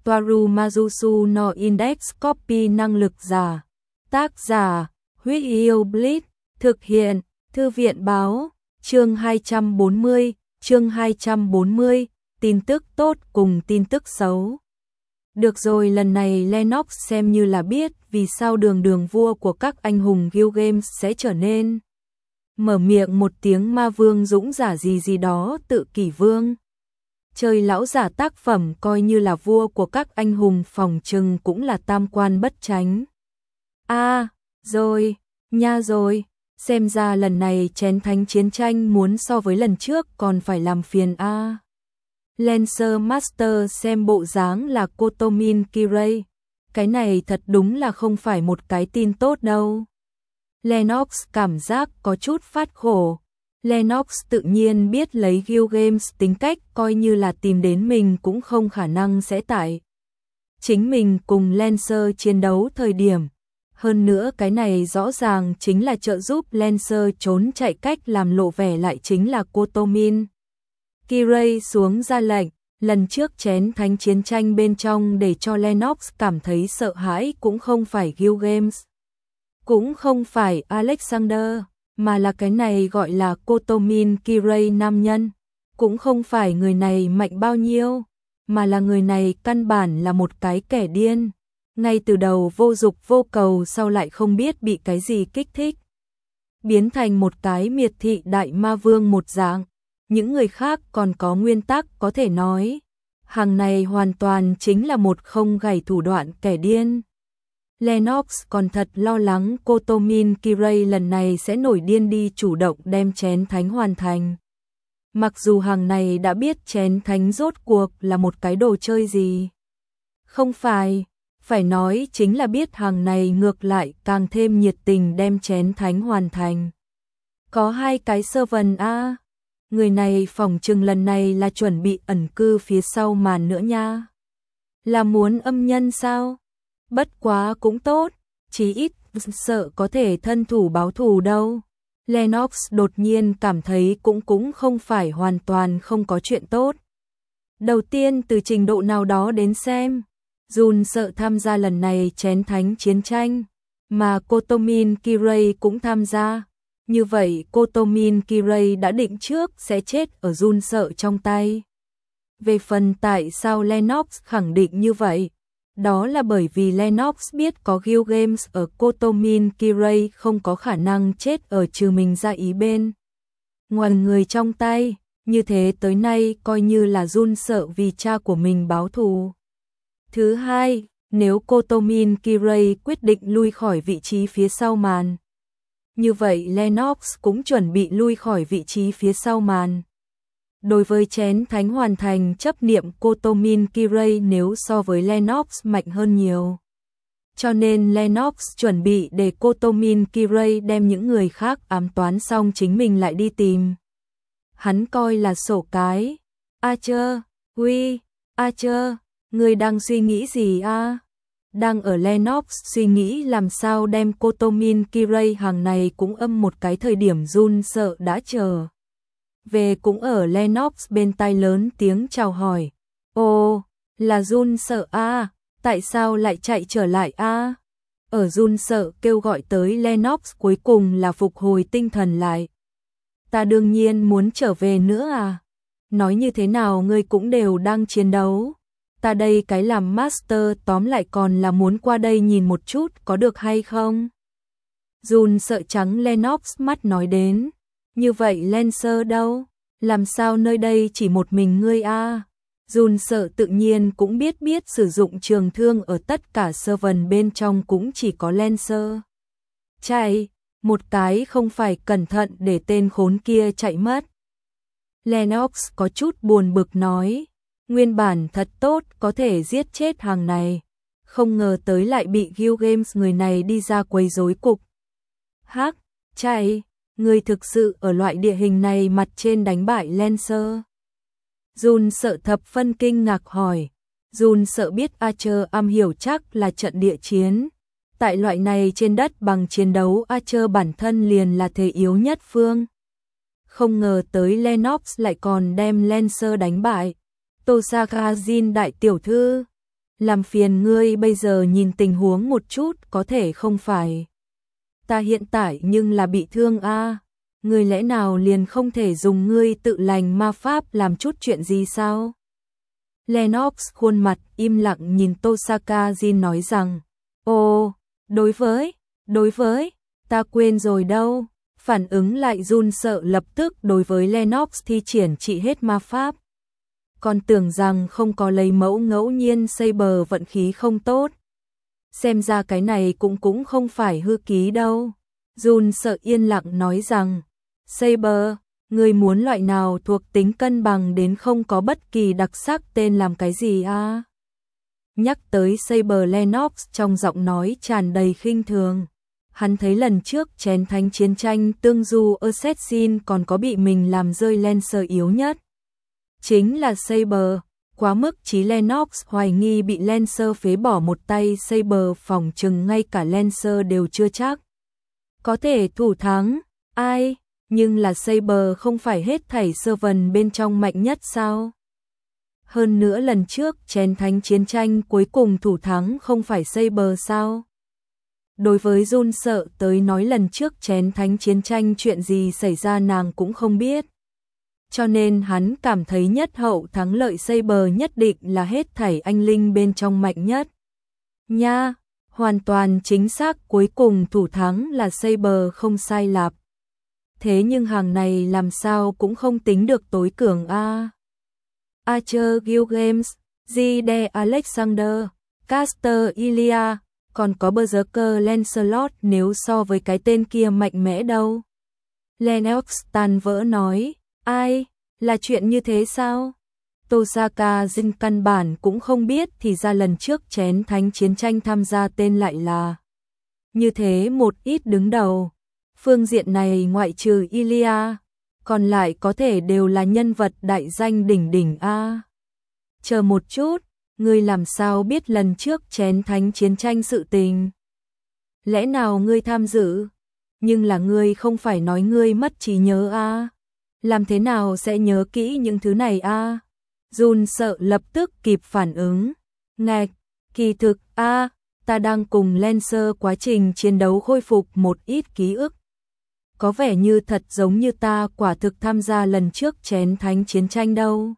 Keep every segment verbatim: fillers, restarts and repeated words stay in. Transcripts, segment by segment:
Toaru Majusu no Index Copy năng lực giả. Tác giả, Huyết Yêu Blitz, thực hiện, Thư viện báo, chương hai trăm bốn mươi, chương hai trăm bốn mươi, tin tức tốt cùng tin tức xấu. Được rồi, lần này Lennox xem như là biết vì sao đường đường vua của các anh hùng Guild Games sẽ trở nên. Mở miệng một tiếng ma vương dũng giả gì gì đó tự kỷ vương. Chơi lão giả tác phẩm coi như là vua của các anh hùng phòng trừng cũng là tam quan bất chánh. A, à, rồi, nha rồi, xem ra lần này chén thánh chiến tranh muốn so với lần trước còn phải làm phiền a. À. Lancer Master xem bộ dáng là Kotomin Kirei, cái này thật đúng là không phải một cái tin tốt đâu. Lennox cảm giác có chút phát khổ. Lennox tự nhiên biết lấy Guild Games tính cách coi như là tìm đến mình cũng không khả năng sẽ tại chính mình cùng Lancer chiến đấu thời điểm. Hơn nữa cái này rõ ràng chính là trợ giúp Lancer trốn chạy, cách làm lộ vẻ lại chính là Kotomin Kirei xuống ra lệnh. Lần trước chén thánh chiến tranh bên trong để cho Lennox cảm thấy sợ hãi cũng không phải Guild Games, cũng không phải Alexander, mà là cái này gọi là Kotomin Kirei nam nhân. Cũng không phải người này mạnh bao nhiêu, mà là người này căn bản là một cái kẻ điên. Ngay từ đầu vô dục vô cầu, sau lại không biết bị cái gì kích thích, biến thành một cái miệt thị đại ma vương một dạng. Những người khác còn có nguyên tắc có thể nói. Hàng này hoàn toàn chính là một không gảy thủ đoạn kẻ điên. Lennox còn thật lo lắng Kotomin Kirei lần này sẽ nổi điên đi chủ động đem chén thánh hoàn thành. Mặc dù hàng này đã biết chén thánh rốt cuộc là một cái đồ chơi gì. Không phải, phải nói chính là biết hàng này ngược lại càng thêm nhiệt tình đem chén thánh hoàn thành. Có hai cái servant a, người này phỏng chừng lần này là chuẩn bị ẩn cư phía sau màn nữa nha. Là muốn âm nhân sao? Bất quá cũng tốt, chí ít sợ có thể thân thủ báo thù đâu. Lennox đột nhiên cảm thấy cũng cũng không phải hoàn toàn không có chuyện tốt. Đầu tiên từ trình độ nào đó đến xem, Jun sợ tham gia lần này chén thánh chiến tranh, mà Kotomin Kirei cũng tham gia. Như vậy Kotomin Kirei đã định trước sẽ chết ở Jun sợ trong tay. Về phần tại sao Lennox khẳng định như vậy, đó là bởi vì Lennox biết có Guild Games ở Kotomin Kirei không có khả năng chết ở trừ mình ra ý bên ngoài người trong tay, như thế tới nay coi như là Jun sợ vì cha của mình báo thù. Thứ hai, nếu Kotomin Kirei quyết định lui khỏi vị trí phía sau màn, như vậy Lennox cũng chuẩn bị lui khỏi vị trí phía sau màn. Đối với chén thánh hoàn thành chấp niệm Kotomin Kirei nếu so với Lennox mạnh hơn nhiều. Cho nên Lennox chuẩn bị để Kotomin Kirei đem những người khác ám toán xong chính mình lại đi tìm. Hắn coi là sổ cái. Archer, Huy, Archer, người đang suy nghĩ gì a? Đang ở Lennox suy nghĩ làm sao đem Kotomin Kirei hàng này cũng âm một cái thời điểm Jun sợ đã chờ về cũng ở Lennox bên tai lớn tiếng chào hỏi. Ồ, là Jun sợ a, à, tại sao lại chạy trở lại a? À? Ở Jun sợ kêu gọi tới Lennox cuối cùng là phục hồi tinh thần lại. Ta đương nhiên muốn trở về nữa à? Nói như thế nào ngươi cũng đều đang chiến đấu. Ta đây cái làm master tóm lại còn là muốn qua đây nhìn một chút có được hay không? Jun sợ trắng Lennox mắt nói đến. Như vậy Lancer đâu? Làm sao nơi đây chỉ một mình ngươi a? À? Jun sợ tự nhiên cũng biết biết sử dụng trường thương ở tất cả servant bên trong cũng chỉ có Lancer. Chạy, một cái không phải cẩn thận để tên khốn kia chạy mất. Lennox có chút buồn bực nói, nguyên bản thật tốt có thể giết chết hàng này, không ngờ tới lại bị Guild Games người này đi ra quấy rối cục. Hắc, chạy. Người thực sự ở loại địa hình này mặt trên đánh bại Lancer. Jun sợ thập phân kinh ngạc hỏi. Jun sợ biết Archer am hiểu chắc là trận địa chiến. Tại loại này trên đất bằng chiến đấu Archer bản thân liền là thế yếu nhất phương. Không ngờ tới Lennox lại còn đem Lancer đánh bại. Tosaka Jin đại tiểu thư. Làm phiền ngươi bây giờ nhìn tình huống một chút, có thể không phải. Ta hiện tại nhưng là bị thương a. Ngươi lẽ nào liền không thể dùng ngươi tự lành ma pháp làm chút chuyện gì sao? Lennox khuôn mặt im lặng nhìn Tosaka Jin nói rằng, ồ, đối với, đối với, ta quên rồi đâu. Phản ứng lại run sợ lập tức đối với Lennox thi triển trị hết ma pháp. Còn tưởng rằng không có lấy mẫu ngẫu nhiên Saber vận khí không tốt. Xem ra cái này cũng cũng không phải hư ký đâu. Jun sợ yên lặng nói rằng, Saber, ngươi muốn loại nào thuộc tính cân bằng đến không có bất kỳ đặc sắc tên làm cái gì à? Nhắc tới Saber, Lennox trong giọng nói tràn đầy khinh thường. Hắn thấy lần trước chén thánh chiến tranh tương du Assassin còn có bị mình làm rơi Lancer yếu nhất. Chính là Saber, quá mức chí Lennox hoài nghi bị Lancer phế bỏ một tay Saber, phòng chừng ngay cả Lancer đều chưa chắc có thể thủ thắng. Ai, nhưng là Saber không phải hết thảy Servant bên trong mạnh nhất sao? Hơn nữa lần trước chén thánh chiến tranh cuối cùng thủ thắng không phải Saber sao? Đối với Jun sợ tới nói lần trước chén thánh chiến tranh chuyện gì xảy ra nàng cũng không biết. Cho nên hắn cảm thấy nhất hậu thắng lợi Saber nhất định là hết thảy anh linh bên trong mạnh nhất. Nha, hoàn toàn chính xác, cuối cùng thủ thắng là Saber không sai lạp. Thế nhưng hàng này làm sao cũng không tính được tối cường a. Archer Gilgamesh, Zide Alexander, Caster Ilia, còn có Berserker Lancelot, nếu so với cái tên kia mạnh mẽ đâu. Lennox tan vỡ nói, ai, là chuyện như thế sao? Tosaka Jin căn bản cũng không biết thì ra lần trước chén thánh chiến tranh tham gia tên lại là như thế một ít đứng đầu. Phương diện này ngoại trừ Ilia, còn lại có thể đều là nhân vật đại danh đỉnh đỉnh a. Chờ một chút, ngươi làm sao biết lần trước chén thánh chiến tranh sự tình? Lẽ nào ngươi tham dự? Nhưng là ngươi không phải nói ngươi mất trí nhớ a? Làm thế nào sẽ nhớ kỹ những thứ này a? Jun sợ lập tức kịp phản ứng. Ngạch, kỳ thực a, ta đang cùng Lancer quá trình chiến đấu khôi phục một ít ký ức. Có vẻ như thật giống như ta quả thực tham gia lần trước chén thánh chiến tranh đâu.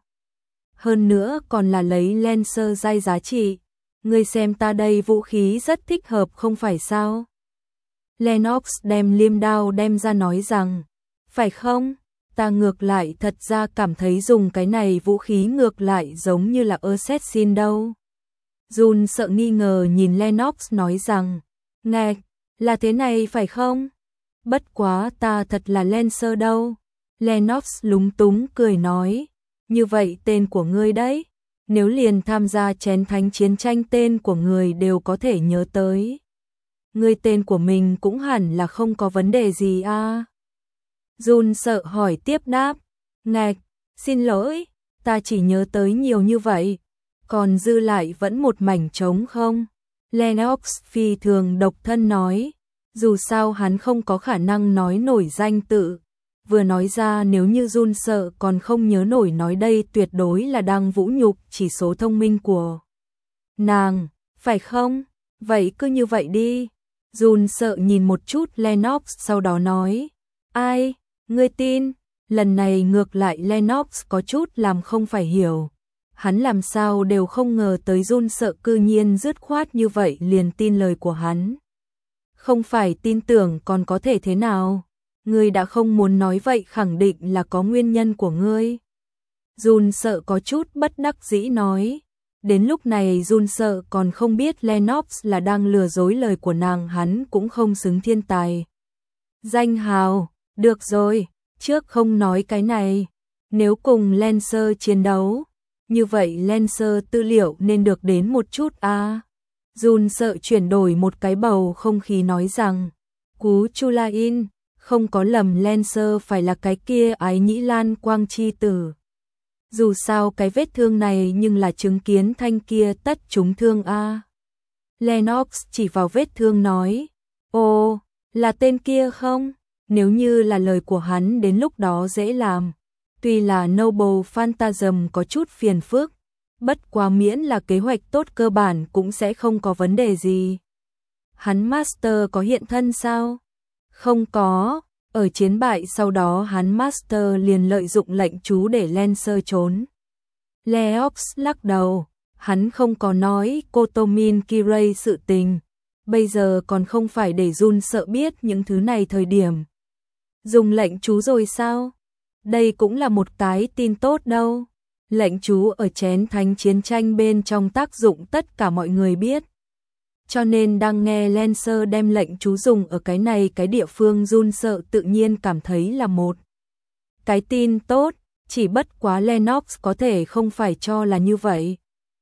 Hơn nữa còn là lấy Lancer giai giá trị. Ngươi xem ta đây vũ khí rất thích hợp không phải sao? Lennox đem liêm đao đem ra nói rằng, phải không? Ta ngược lại thật ra cảm thấy dùng cái này vũ khí ngược lại giống như là Assassin đâu. Jun sợ nghi ngờ nhìn Lennox nói rằng, ngạch, là thế này phải không? Bất quá ta thật là Lancer đâu. Lennox lúng túng cười nói, như vậy tên của ngươi đấy, nếu liền tham gia chén thánh chiến tranh tên của người đều có thể nhớ tới. Ngươi tên của mình cũng hẳn là không có vấn đề gì à? Jun sợ hỏi tiếp đáp, ngạch, xin lỗi, ta chỉ nhớ tới nhiều như vậy, còn dư lại vẫn một mảnh trống không? Lennox phi thường độc thân nói, dù sao hắn không có khả năng nói nổi danh tự. Vừa nói ra nếu như Jun sợ còn không nhớ nổi nói đây tuyệt đối là đang vũ nhục chỉ số thông minh của nàng, phải không? Vậy cứ như vậy đi. Jun sợ nhìn một chút Lennox sau đó nói, ai, ngươi tin? Lần này ngược lại Lennox có chút làm không phải hiểu. Hắn làm sao đều không ngờ tới Jun sợ cư nhiên dứt khoát như vậy liền tin lời của hắn. Không phải tin tưởng còn có thể thế nào? Ngươi đã không muốn nói vậy khẳng định là có nguyên nhân của ngươi. Jun sợ có chút bất đắc dĩ nói. Đến lúc này Jun sợ còn không biết Lennox là đang lừa dối lời của nàng, hắn cũng không xứng thiên tài danh hào. Được rồi, trước không nói cái này. Nếu cùng Lancer chiến đấu, như vậy Lancer tư liệu nên được đến một chút à. Jun sợ chuyển đổi một cái bầu không khí nói rằng, Cú Chulain, không có lầm Lancer phải là cái kia Ái Nhĩ Lan Quang chi tử. Dù sao cái vết thương này nhưng là chứng kiến thanh kia tất trúng thương a. Lennox chỉ vào vết thương nói, ồ, là tên kia không? Nếu như là lời của hắn đến lúc đó dễ làm. Tuy là Noble Phantasm có chút phiền phức, bất quá miễn là kế hoạch tốt cơ bản cũng sẽ không có vấn đề gì. Hắn Master có hiện thân sao? Không có, ở chiến bại sau đó hắn Master liền lợi dụng lệnh chú để Lancer trốn. Leox lắc đầu, hắn không có nói Kotomin Kirei sự tình, bây giờ còn không phải để Jun sợ biết những thứ này thời điểm. Dùng lệnh chú rồi sao? Đây cũng là một cái tin tốt đâu. Lệnh chú ở chén thánh chiến tranh bên trong tác dụng tất cả mọi người biết. Cho nên đang nghe Lancer đem lệnh chú dùng ở cái này cái địa phương Jun sợ tự nhiên cảm thấy là một cái tin tốt, chỉ bất quá Lennox có thể không phải cho là như vậy.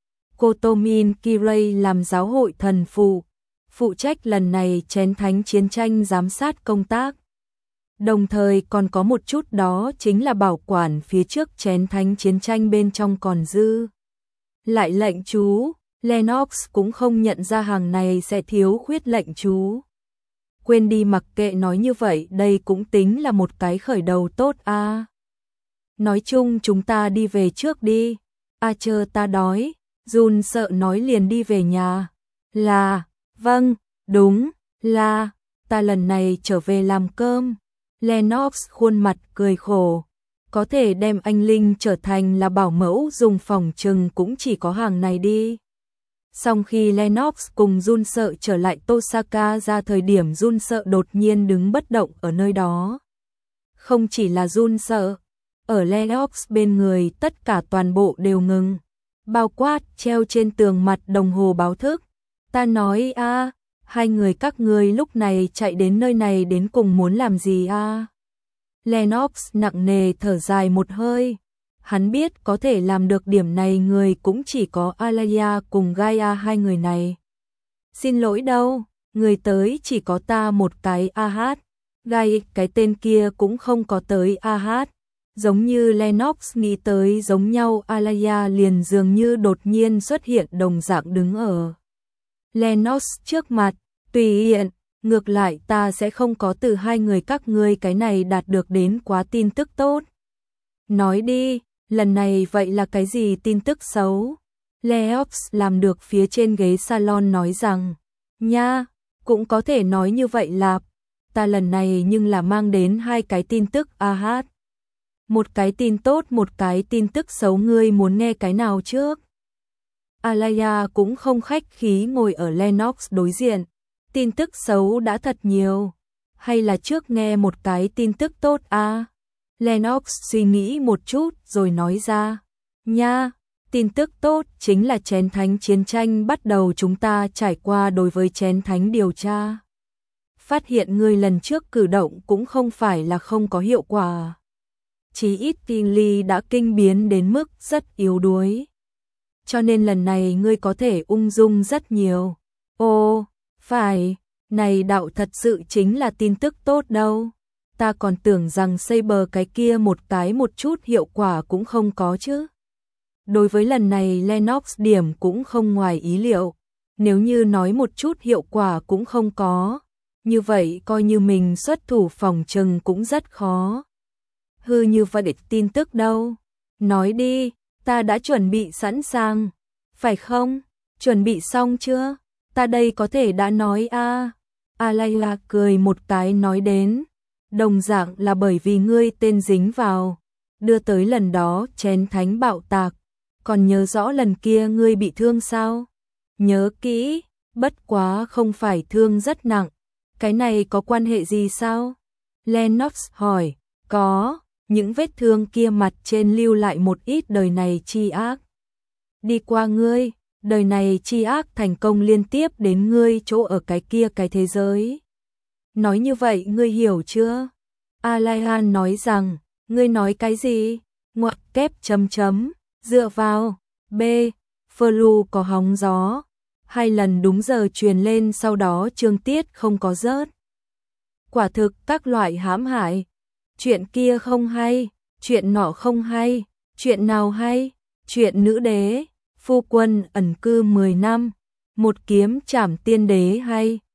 Kotomin Kirei làm giáo hội thần phụ, phụ trách lần này chén thánh chiến tranh giám sát công tác. Đồng thời còn có một chút đó chính là bảo quản phía trước chén thánh chiến tranh bên trong còn dư. Lại lệnh chú, Lennox cũng không nhận ra hàng này sẽ thiếu khuyết lệnh chú. Quên đi mặc kệ nói như vậy đây cũng tính là một cái khởi đầu tốt a. À. Nói chung chúng ta đi về trước đi. Archer ta đói. Jun sợ nói liền đi về nhà. Là, vâng, đúng, là, ta lần này trở về làm cơm. Lennox khuôn mặt cười khổ. Có thể đem anh Linh trở thành là bảo mẫu dùng phòng trừng cũng chỉ có hàng này đi. Sau khi Lennox cùng Jun sợ trở lại Tosaka ra thời điểm Jun sợ đột nhiên đứng bất động ở nơi đó. Không chỉ là Jun sợ, ở Lennox bên người tất cả toàn bộ đều ngừng. Bao quát treo trên tường mặt đồng hồ báo thức. Ta nói a, à, hai người các ngươi lúc này chạy đến nơi này đến cùng muốn làm gì a? À? Lennox nặng nề thở dài một hơi. Hắn biết có thể làm được điểm này người cũng chỉ có Alaya cùng Gaia hai người này. Xin lỗi đâu, người tới chỉ có ta một cái a hát. Gaia cái tên kia cũng không có tới a hát. Giống như Lennox nghĩ tới giống nhau Alaya liền dường như đột nhiên xuất hiện đồng dạng đứng ở Lennox trước mặt, tùy hiện, ngược lại ta sẽ không có từ hai người các ngươi cái này đạt được đến quá tin tức tốt. Nói đi, lần này vậy là cái gì tin tức xấu? Leox làm được phía trên ghế salon nói rằng, nha, cũng có thể nói như vậy lạp, ta lần này nhưng là mang đến hai cái tin tức a hát. Một cái tin tốt một cái tin tức xấu ngươi muốn nghe cái nào trước? Alaya cũng không khách khí ngồi ở Lennox đối diện. Tin tức xấu đã thật nhiều. Hay là trước nghe một cái tin tức tốt à? Lennox suy nghĩ một chút rồi nói ra. Nha, tin tức tốt chính là chén thánh chiến tranh bắt đầu chúng ta trải qua đối với chén thánh điều tra. Phát hiện ngươi lần trước cử động cũng không phải là không có hiệu quả. Chí ít Finley đã kinh biến đến mức rất yếu đuối. Cho nên lần này ngươi có thể ung dung rất nhiều. Ồ, phải, này đạo thật sự chính là tin tức tốt đâu. Ta còn tưởng rằng Saber cái kia một cái một chút hiệu quả cũng không có chứ. Đối với lần này Lennox điểm cũng không ngoài ý liệu. Nếu như nói một chút hiệu quả cũng không có, như vậy coi như mình xuất thủ phòng trừng cũng rất khó. Hư như vậy tin tức đâu? Nói đi, ta đã chuẩn bị sẵn sàng. Phải không? Chuẩn bị xong chưa? Ta đây có thể đã nói a. À. Alaya cười một cái nói đến. Đồng dạng là bởi vì ngươi tên dính vào. Đưa tới lần đó chén thánh bạo tạc. Còn nhớ rõ lần kia ngươi bị thương sao? Nhớ kỹ, bất quá không phải thương rất nặng. Cái này có quan hệ gì sao? Lennox hỏi, có. Những vết thương kia mặt trên lưu lại một ít đời này chi ác. Đi qua ngươi, đời này chi ác thành công liên tiếp đến ngươi chỗ ở cái kia cái thế giới. Nói như vậy ngươi hiểu chưa? Alaya nói rằng, ngươi nói cái gì? Ngoặc kép chấm chấm, dựa vào, B, Flu có hóng gió. Hai lần đúng giờ truyền lên sau đó chương tiết không có rớt. Quả thực các loại hãm hại. Chuyện kia không hay, chuyện nọ không hay, chuyện nào hay, chuyện nữ đế, phu quân ẩn cư mười năm, một kiếm trảm tiên đế hay.